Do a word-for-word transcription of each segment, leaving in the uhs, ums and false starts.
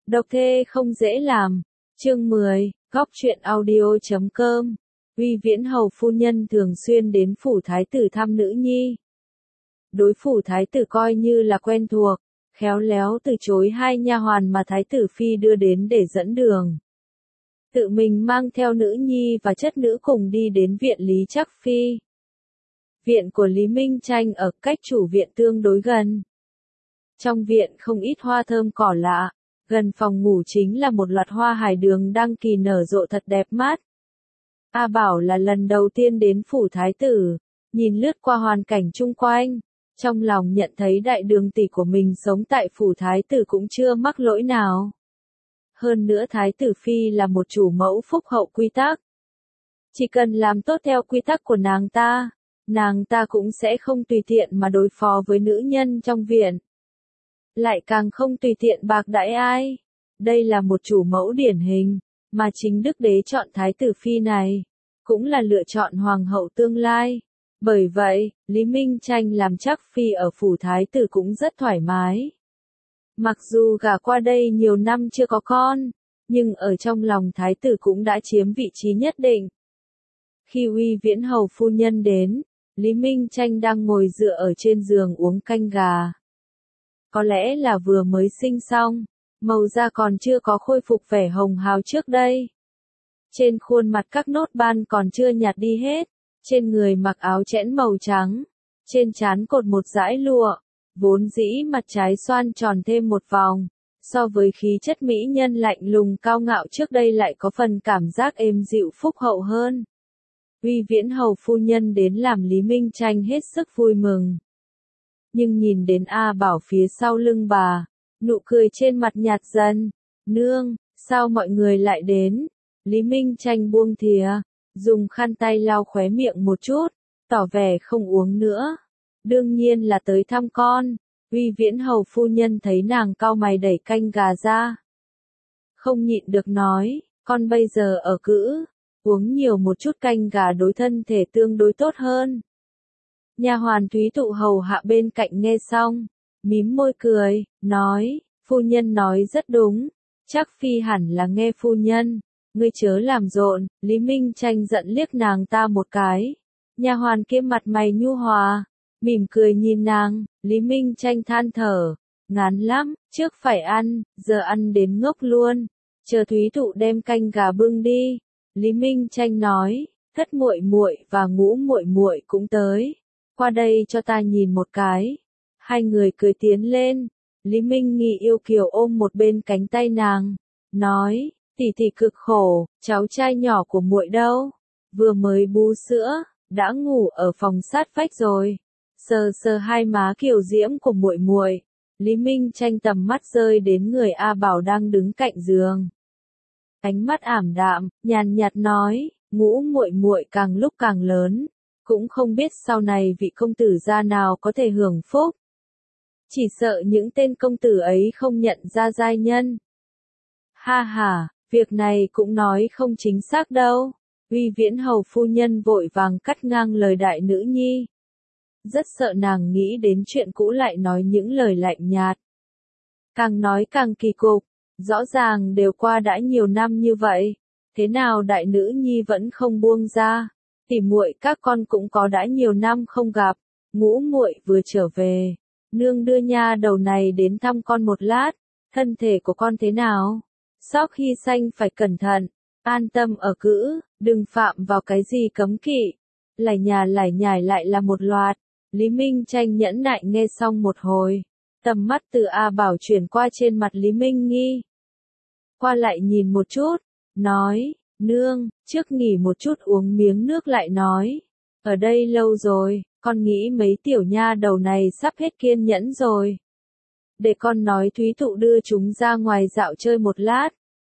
Độc thê không dễ làm. Chương mười, góc truyện audio chấm com. Uy Viễn hầu phu nhân thường xuyên đến phủ thái tử thăm nữ nhi. Đối phủ thái tử coi như là quen thuộc, khéo léo từ chối hai nha hoàn mà thái tử phi đưa đến để dẫn đường. Tự mình mang theo nữ nhi và chất nữ cùng đi đến viện Lý Trắc Phi. Viện của Lý Minh Tranh ở cách chủ viện tương đối gần. Trong viện không ít hoa thơm cỏ lạ, gần phòng ngủ chính là một loạt hoa hải đường đang kỳ nở rộ thật đẹp mắt. A Bảo là lần đầu tiên đến phủ thái tử, nhìn lướt qua hoàn cảnh chung quanh, trong lòng nhận thấy đại đường tỷ của mình sống tại phủ thái tử cũng chưa mắc lỗi nào. Hơn nữa thái tử phi là một chủ mẫu phúc hậu quy tắc. Chỉ cần làm tốt theo quy tắc của nàng ta, nàng ta cũng sẽ không tùy tiện mà đối phó với nữ nhân trong viện. Lại càng không tùy tiện bạc đãi ai. Đây là một chủ mẫu điển hình, mà chính đức đế chọn thái tử phi này, cũng là lựa chọn hoàng hậu tương lai. Bởi vậy, Lý Minh Tranh làm Trắc Phi ở phủ thái tử cũng rất thoải mái. Mặc dù gả qua đây nhiều năm chưa có con, nhưng ở trong lòng thái tử cũng đã chiếm vị trí nhất định. Khi Uy Viễn hầu phu nhân đến, Lý Minh Tranh đang ngồi dựa ở trên giường uống canh gà. Có lẽ là vừa mới sinh xong, màu da còn chưa có khôi phục vẻ hồng hào trước đây. Trên khuôn mặt các nốt ban còn chưa nhạt đi hết, trên người mặc áo chẽn màu trắng, trên trán cột một dải lụa, vốn dĩ mặt trái xoan tròn thêm một vòng, so với khí chất mỹ nhân lạnh lùng cao ngạo trước đây lại có phần cảm giác êm dịu phúc hậu hơn. Uy Viễn hầu phu nhân đến làm Lý Minh Tranh hết sức vui mừng. Nhưng nhìn đến A Bảo phía sau lưng bà, nụ cười trên mặt nhạt dần. Nương, sao mọi người lại đến? Lý Minh Tranh buông thìa, dùng khăn tay lau khóe miệng một chút, tỏ vẻ không uống nữa. Đương nhiên là tới thăm con. Uy Viễn hầu phu nhân thấy nàng cau mày đẩy canh gà ra, không nhịn được nói, con bây giờ ở cữ, uống nhiều một chút canh gà đối thân thể tương đối tốt hơn. Nha hoàn Thúy Tụ hầu hạ bên cạnh nghe xong, mím môi cười, nói, phu nhân nói rất đúng, Trắc Phi hẳn là nghe phu nhân, ngươi chớ làm rộn. Lý Minh Tranh giận liếc nàng ta một cái. Nha hoàn kia mặt mày nhu hòa, mỉm cười nhìn nàng. Lý Minh Tranh than thở, ngán lắm, trước phải ăn, giờ ăn đến ngốc luôn, chờ Thúy Tụ đem canh gà bưng đi. Lý Minh Tranh nói, Thất muội muội và Ngũ muội muội cũng tới, qua đây cho ta nhìn một cái. Hai người cười tiến lên, Lý Minh Nghi yêu kiều ôm một bên cánh tay nàng, nói, tỷ tỷ cực khổ, cháu trai nhỏ của muội đâu, vừa mới bú sữa, đã ngủ ở phòng sát vách rồi. Sờ sờ hai má kiều diễm của muội muội, Lý Minh Tranh tầm mắt rơi đến người A Bảo đang đứng cạnh giường. Ánh mắt ảm đạm, nhàn nhạt nói, Ngũ muội muội càng lúc càng lớn, cũng không biết sau này vị công tử gia nào có thể hưởng phúc. Chỉ sợ những tên công tử ấy không nhận ra giai nhân. Ha ha, việc này cũng nói không chính xác đâu. Uy Viễn hầu phu nhân vội vàng cắt ngang lời đại nữ nhi. Rất sợ nàng nghĩ đến chuyện cũ lại nói những lời lạnh nhạt. Càng nói càng kỳ cục, rõ ràng đều qua đã nhiều năm như vậy, thế nào đại nữ nhi vẫn không buông ra. Tỉ muội các con cũng có đã nhiều năm không gặp, Ngũ muội vừa trở về, nương đưa nha đầu này đến thăm con một lát, thân thể của con thế nào? Sóc Hy Xanh phải cẩn thận, an tâm ở cữ, đừng phạm vào cái gì cấm kỵ. Lải nhà lải nhải lại là một loạt. Lý Minh Tranh nhẫn nại nghe xong một hồi, tầm mắt từ A Bảo chuyển qua trên mặt Lý Minh Nghi. Qua lại nhìn một chút, nói, nương, trước nghỉ một chút uống miếng nước lại nói. Ở đây lâu rồi, con nghĩ mấy tiểu nha đầu này sắp hết kiên nhẫn rồi. Để con nói Thúy Tụ đưa chúng ra ngoài dạo chơi một lát.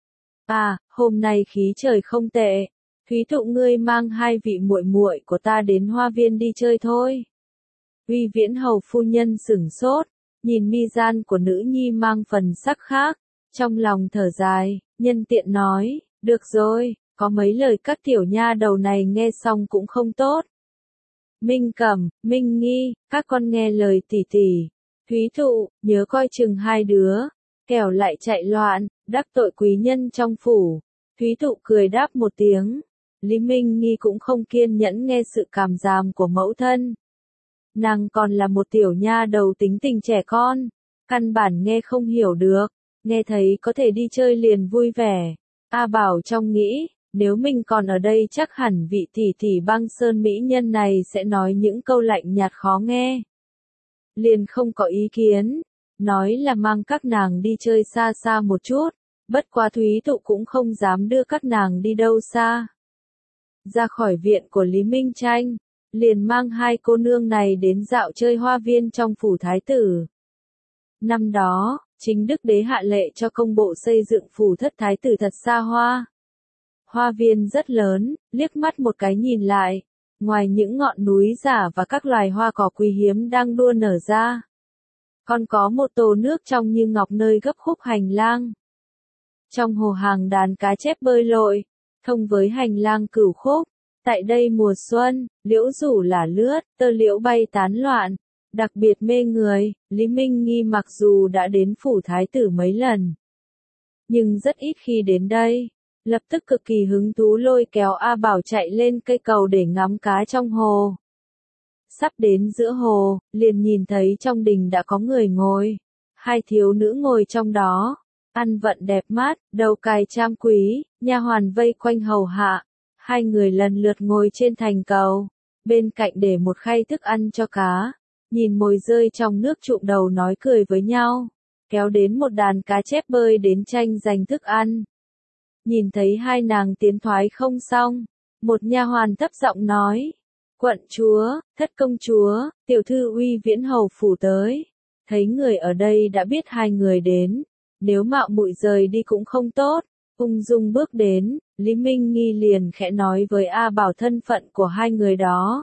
À, hôm nay khí trời không tệ, Thúy Tụ ngươi mang hai vị muội muội của ta đến hoa viên đi chơi thôi. Uy Viễn hầu phu nhân sửng sốt, nhìn mi gian của nữ nhi mang phần sắc khác, trong lòng thở dài, nhân tiện nói, được rồi, có mấy lời các tiểu nha đầu này nghe xong cũng không tốt. Minh Cẩm, Minh Nghi, các con nghe lời tỷ tỷ. Thúy Tụ, nhớ coi chừng hai đứa, kẻo lại chạy loạn. đắc tội quý nhân trong phủ. Thúy Thụ cười đáp một tiếng. Lý Minh Nghi cũng không kiên nhẫn nghe sự cảm giảm của mẫu thân. Nàng còn là một tiểu nha đầu tính tình trẻ con, căn bản nghe không hiểu được, nghe thấy có thể đi chơi liền vui vẻ. A Bảo trong nghĩ, nếu mình còn ở đây chắc hẳn vị tỷ tỷ Băng Sơn mỹ nhân này sẽ nói những câu lạnh nhạt khó nghe. Liền không có ý kiến, nói là mang các nàng đi chơi xa xa một chút, bất quá Thúy Thụ cũng không dám đưa các nàng đi đâu xa. Ra khỏi viện của Lý Minh Tranh, liền mang hai cô nương này đến dạo chơi hoa viên trong phủ thái tử. Năm đó, chính Đức Đế hạ lệ cho công bộ xây dựng phủ thất thái tử thật xa hoa. Hoa viên rất lớn, liếc mắt một cái nhìn lại, ngoài những ngọn núi giả và các loài hoa cỏ quý hiếm đang đua nở ra, còn có một tô nước trong như ngọc nơi gấp khúc hành lang. Trong hồ hàng đàn cá chép bơi lội, thông với hành lang cửu khúc. Tại đây mùa xuân, liễu rủ là lướt, tơ liễu bay tán loạn, đặc biệt mê người. Lý Minh Nghi mặc dù đã đến phủ thái tử mấy lần, nhưng rất ít khi đến đây, lập tức cực kỳ hứng thú lôi kéo A Bảo chạy lên cây cầu để ngắm cá trong hồ. Sắp đến giữa hồ, liền nhìn thấy trong đình đã có người ngồi, hai thiếu nữ ngồi trong đó, ăn vận đẹp mắt, đầu cài trang quý, nha hoàn vây quanh hầu hạ. Hai người lần lượt ngồi trên thành cầu, bên cạnh để một khay thức ăn cho cá, nhìn mồi rơi trong nước trụm đầu nói cười với nhau, kéo đến một đàn cá chép bơi đến tranh giành thức ăn. Nhìn thấy hai nàng tiến thoái không xong, một nha hoàn thấp giọng nói, quận chúa, thất công chúa, tiểu thư uy viễn hầu phủ tới, thấy người ở đây đã biết hai người đến, nếu mạo muội rời đi cũng không tốt. Ung dung bước đến, Lý Minh Nghi liền khẽ nói với A Bảo thân phận của hai người đó.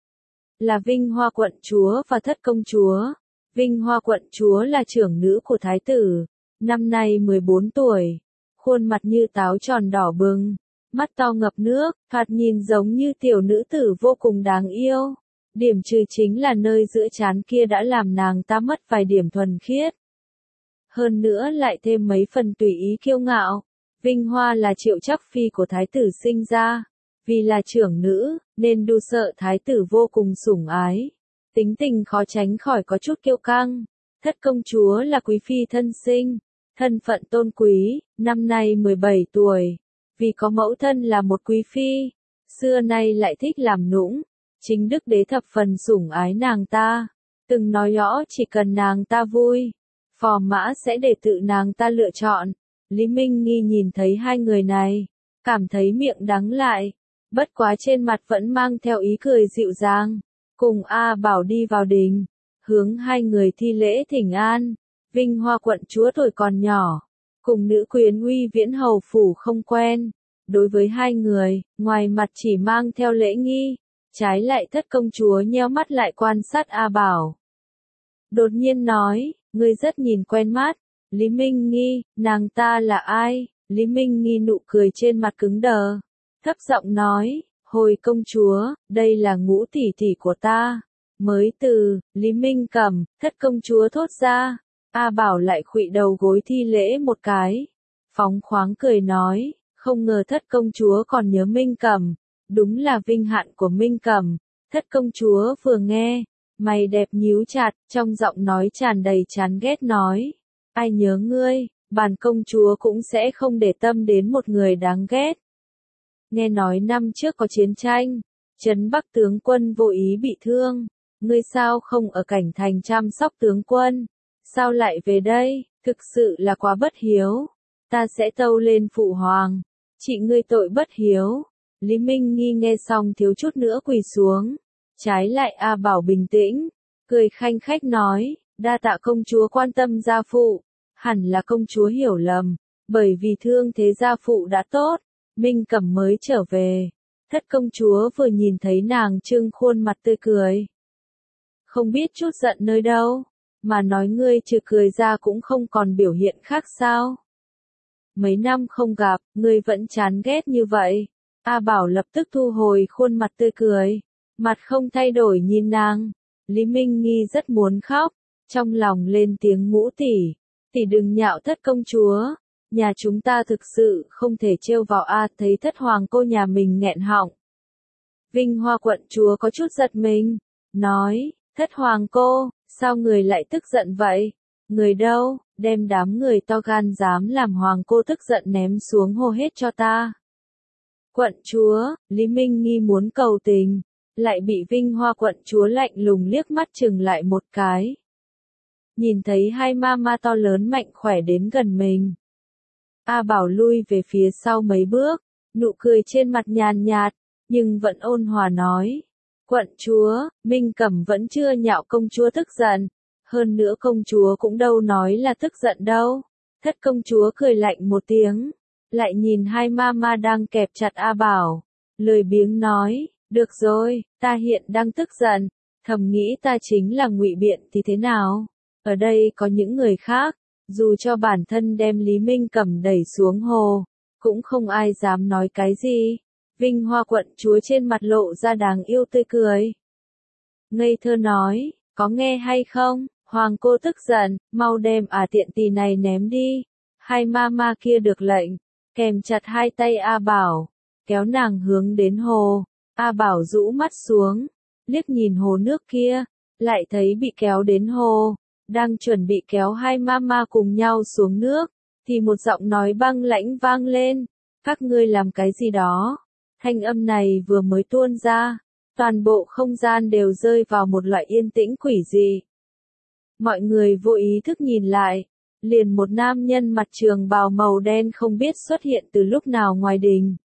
Là Vinh Hoa quận chúa và Thất công chúa. Vinh Hoa quận chúa là trưởng nữ của thái tử, năm nay mười bốn tuổi, khuôn mặt như táo tròn đỏ bừng, mắt to ngập nước, thoạt nhìn giống như tiểu nữ tử vô cùng đáng yêu. Điểm trừ chính là nơi giữa trán kia đã làm nàng ta mất vài điểm thuần khiết. Hơn nữa lại thêm mấy phần tùy ý kiêu ngạo. Vinh Hoa là Triệu Chắc Phi của thái tử sinh ra, vì là trưởng nữ, nên đu sợ thái tử vô cùng sủng ái. Tính tình khó tránh khỏi có chút kiêu căng. Thất công chúa là quý phi thân sinh, thân phận tôn quý, năm nay mười bảy tuổi, vì có mẫu thân là một quý phi, xưa nay lại thích làm nũng. Chính Đức Đế thập phần sủng ái nàng ta, từng nói rõ chỉ cần nàng ta vui, phò mã sẽ để tự nàng ta lựa chọn. Lý Minh Nghi nhìn thấy hai người này, cảm thấy miệng đắng lại, bất quá trên mặt vẫn mang theo ý cười dịu dàng, cùng A Bảo đi vào đình, hướng hai người thi lễ thỉnh an. Vinh Hoa quận chúa tuổi còn nhỏ, cùng nữ quyến uy viễn hầu phủ không quen, đối với hai người, ngoài mặt chỉ mang theo lễ nghi, trái lại Thất công chúa nheo mắt lại quan sát A Bảo. Đột nhiên nói, ngươi rất nhìn quen mắt. Lý Minh Nghi, nàng ta là ai? Lý Minh Nghi nụ cười trên mặt cứng đờ, thấp giọng nói, hồi công chúa, đây là Ngũ tỷ tỷ của ta. Mới từ, Lý Minh Cẩm, Thất công chúa thốt ra, A Bảo lại khuỵu đầu gối thi lễ một cái, phóng khoáng cười nói, không ngờ Thất công chúa còn nhớ Minh Cẩm, đúng là vinh hạnh của Minh Cẩm. Thất công chúa vừa nghe, mày đẹp nhíu chặt, trong giọng nói tràn đầy chán ghét nói, ai nhớ ngươi, bản công chúa cũng sẽ không để tâm đến một người đáng ghét. Nghe nói năm trước có chiến tranh, Trấn Bắc tướng quân vô ý bị thương, ngươi sao không ở cảnh thành chăm sóc tướng quân, sao lại về đây, thực sự là quá bất hiếu, ta sẽ tâu lên phụ hoàng, trị ngươi tội bất hiếu. Lý Minh Nghi nghe xong thiếu chút nữa quỳ xuống, trái lại A Bảo bình tĩnh, cười khanh khách nói, đa tạ công chúa quan tâm gia phụ, hẳn là công chúa hiểu lầm, bởi vì thương thế gia phụ đã tốt, Minh Cẩm mới trở về. Thất công chúa vừa nhìn thấy nàng trưng khuôn mặt tươi cười, không biết chút giận nơi đâu, mà nói ngươi trừ cười ra cũng không còn biểu hiện khác sao. Mấy năm không gặp, ngươi vẫn chán ghét như vậy. A Bảo lập tức thu hồi khuôn mặt tươi cười, mặt không thay đổi nhìn nàng. Lý Minh Nghi rất muốn khóc, trong lòng lên tiếng Ngũ tỷ, tỷ đừng nhạo Thất công chúa, nhà chúng ta thực sự không thể trêu vào a, thấy thất hoàng cô nhà mình nghẹn họng. Vinh Hoa quận chúa có chút giật mình, nói, thất hoàng cô, sao người lại tức giận vậy? Người đâu, đem đám người to gan dám làm hoàng cô tức giận ném xuống hô hết cho ta. Quận chúa, Lý Minh Nghi muốn cầu tình, lại bị Vinh Hoa quận chúa lạnh lùng liếc mắt chừng lại một cái. Nhìn thấy hai ma ma to lớn mạnh khỏe đến gần mình. A Bảo lui về phía sau mấy bước, nụ cười trên mặt nhàn nhạt, nhưng vẫn ôn hòa nói. Quận chúa, Minh Cẩm vẫn chưa nhạo công chúa tức giận, hơn nữa công chúa cũng đâu nói là tức giận đâu. Thất công chúa cười lạnh một tiếng, lại nhìn hai ma ma đang kẹp chặt A Bảo, lười biếng nói, được rồi, ta hiện đang tức giận, thầm nghĩ ta chính là ngụy biện thì thế nào? Ở đây có những người khác, dù cho bản thân đem Lý Minh Cẩm đẩy xuống hồ, cũng không ai dám nói cái gì. Vinh Hoa quận chúa trên mặt lộ ra đáng yêu tươi cười. Ngây thơ nói, có nghe hay không, hoàng cô tức giận, mau đem à tiện tỳ này ném đi. Hai ma ma kia được lệnh, kèm chặt hai tay A Bảo, kéo nàng hướng đến hồ. A Bảo rũ mắt xuống, liếc nhìn hồ nước kia, lại thấy bị kéo đến hồ, đang chuẩn bị kéo hai ma ma cùng nhau xuống nước, thì một giọng nói băng lãnh vang lên, các ngươi làm cái gì đó? Thanh âm này vừa mới tuôn ra, toàn bộ không gian đều rơi vào một loại yên tĩnh quỷ dị. Mọi người vô ý thức nhìn lại, liền một nam nhân mặt trường bào màu đen không biết xuất hiện từ lúc nào ngoài đình.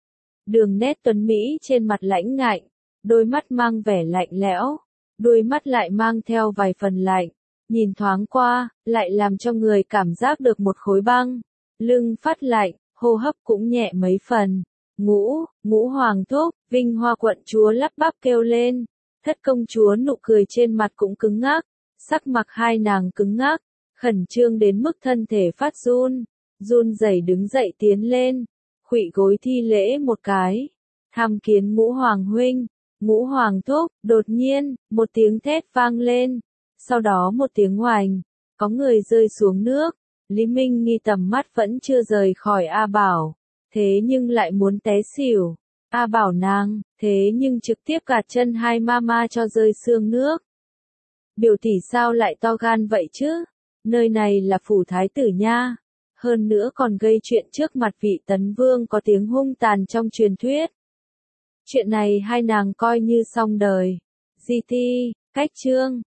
Đường nét tuấn Mỹ trên mặt lãnh ngạnh, đôi mắt mang vẻ lạnh lẽo, đôi mắt lại mang theo vài phần lạnh, nhìn thoáng qua, lại làm cho người cảm giác được một khối băng, lưng phát lạnh, hô hấp cũng nhẹ mấy phần. Ngũ, ngũ hoàng thúc, Vinh Hoa quận chúa lắp bắp kêu lên, thất công chúa nụ cười trên mặt cũng cứng ngắc, sắc mặt hai nàng cứng ngắc, khẩn trương đến mức thân thể phát run, run rẩy đứng dậy tiến lên, khuỵu gối thi lễ một cái, tham kiến ngũ hoàng huynh, ngũ hoàng thúc, đột nhiên, một tiếng thét vang lên, sau đó một tiếng oành, có người rơi xuống nước, Lý Minh Nghi tầm mắt vẫn chưa rời khỏi A Bảo. Thế nhưng lại muốn té xỉu. A Bảo nàng, thế nhưng trực tiếp gạt chân hai ma ma cho rơi xương nước. Biểu tỷ sao lại to gan vậy chứ? Nơi này là phủ thái tử nha. Hơn nữa còn gây chuyện trước mặt vị tấn vương có tiếng hung tàn trong truyền thuyết. Chuyện này hai nàng coi như xong đời. Di ti, cách chương.